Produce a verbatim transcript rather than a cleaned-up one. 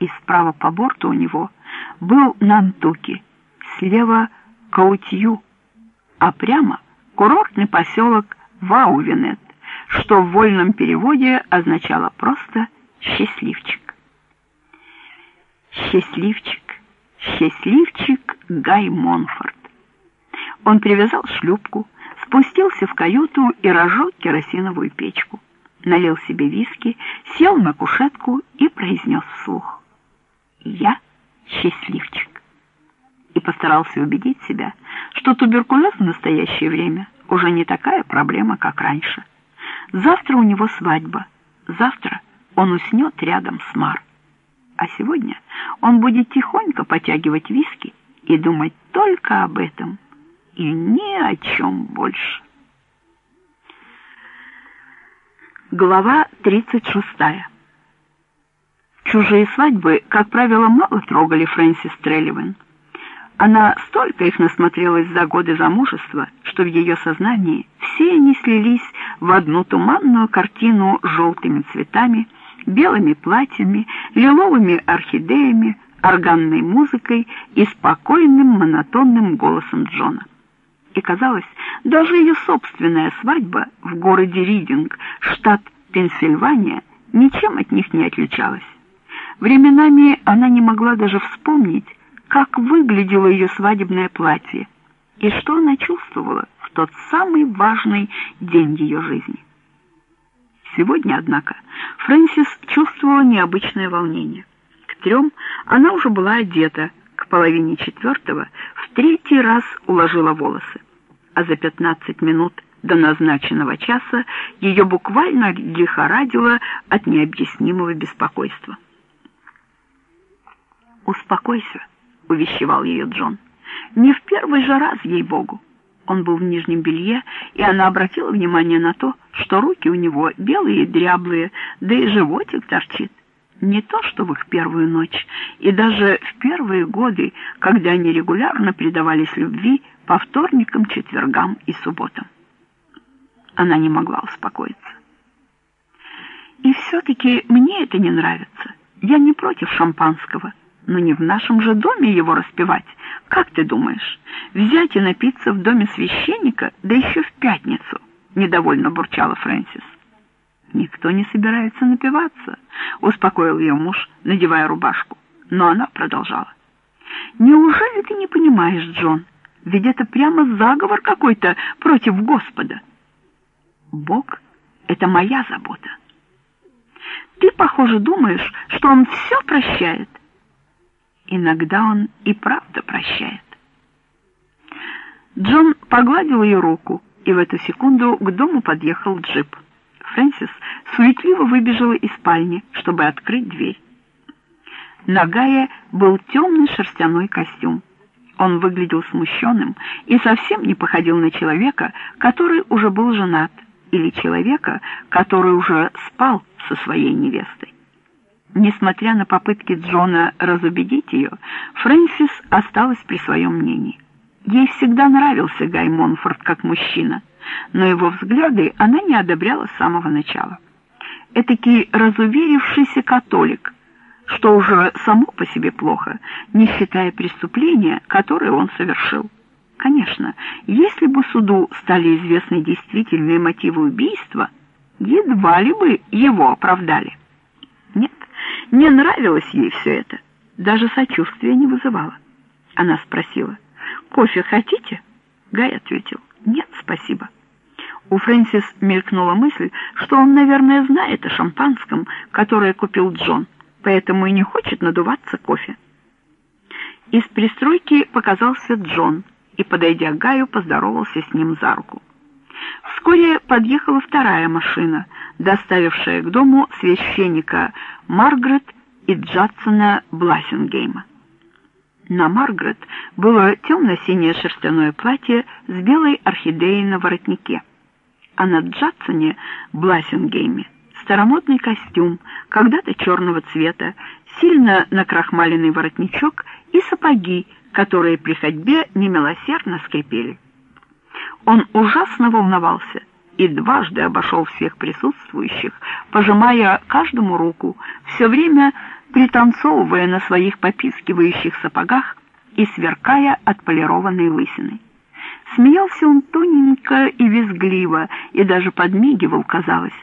и справа по борту у него был Нантуки, слева Каутью, а прямо курортный поселок Ваувинет, что в вольном переводе означало просто «счастливчик». Счастливчик, счастливчик Гай Монфорт. Он привязал шлюпку, спустился в каюту и разжег керосиновую печку, налил себе виски, сел на кушетку и произнес вслух: «Я счастливчик». И постарался убедить себя, что туберкулез в настоящее время уже не такая проблема, как раньше. Завтра у него свадьба, завтра он уснет рядом с Мар. А сегодня он будет тихонько потягивать виски и думать только об этом и ни о чем больше. Глава тридцать шестая. Чужие свадьбы, как правило, мало трогали Фрэнсис Трелливэн. Она столько их насмотрелась за годы замужества, что в ее сознании все они слились в одну туманную картину с желтыми цветами, белыми платьями, лиловыми орхидеями, органной музыкой и спокойным монотонным голосом Джона. И казалось, даже ее собственная свадьба в городе Ридинг, штат Пенсильвания, ничем от них не отличалась. Временами она не могла даже вспомнить, как выглядело ее свадебное платье и что она чувствовала в тот самый важный день ее жизни. Сегодня, однако, Фрэнсис чувствовала необычное волнение. К трем она уже была одета, к половине четвертого в третий раз уложила волосы, а за пятнадцать минут до назначенного часа ее буквально лихорадило от необъяснимого беспокойства. «Успокойся», — увещевал ее Джон. «Не в первый же раз, ей-богу». Он был в нижнем белье, и она обратила внимание на то, что руки у него белые и дряблые, да и животик торчит. Не то что в их первую ночь, и даже в первые годы, когда они регулярно предавались любви по вторникам, четвергам и субботам. Она не могла успокоиться. «И все-таки мне это не нравится. Я не против шампанского. Но не в нашем же доме его распивать. Как ты думаешь, взять и напиться в доме священника, да еще в пятницу?» — недовольно бурчала Фрэнсис. «Никто не собирается напиваться», — успокоил ее муж, надевая рубашку. Но она продолжала. «Неужели ты не понимаешь, Джон? Ведь это прямо заговор какой-то против Господа. Бог — это моя забота. Ты, похоже, думаешь, что Он все прощает. Иногда Он и правда прощает». Джон погладил ее руку, и в эту секунду к дому подъехал джип. Фрэнсис суетливо выбежала из спальни, чтобы открыть дверь. На Гае был темный шерстяной костюм. Он выглядел смущенным и совсем не походил на человека, который уже был женат, или человека, который уже спал со своей невестой. Несмотря на попытки Джона разубедить ее, Фрэнсис осталась при своем мнении. Ей всегда нравился Гай Монфорт как мужчина, но его взгляды она не одобряла с самого начала. Этакий разуверившийся католик, что уже само по себе плохо, не считая преступления, которое он совершил. Конечно, если бы суду стали известны действительные мотивы убийства, едва ли бы его оправдали. Нет, не нравилось ей все это, даже сочувствия не вызывало. Она спросила: «Кофе хотите?» Гай ответил: «Нет, спасибо». У Фрэнсис мелькнула мысль, что он, наверное, знает о шампанском, которое купил Джон, поэтому и не хочет надуваться кофе. Из пристройки показался Джон и, подойдя к Гаю, поздоровался с ним за руку. Вскоре подъехала вторая машина, доставившая к дому священника Маргарет и Джадсона Блассингейма. На Маргарет было темно-синее шерстяное платье с белой орхидеей на воротнике, а на Джадсоне Блассингейме старомодный костюм, когда-то черного цвета, сильно накрахмаленный воротничок и сапоги, которые при ходьбе немилосердно скрипели. Он ужасно волновался и дважды обошел всех присутствующих, пожимая каждому руку, все время пританцовывая на своих попискивающих сапогах и сверкая отполированной лысиной. Смеялся он тоненько и визгливо, и даже подмигивал, казалось.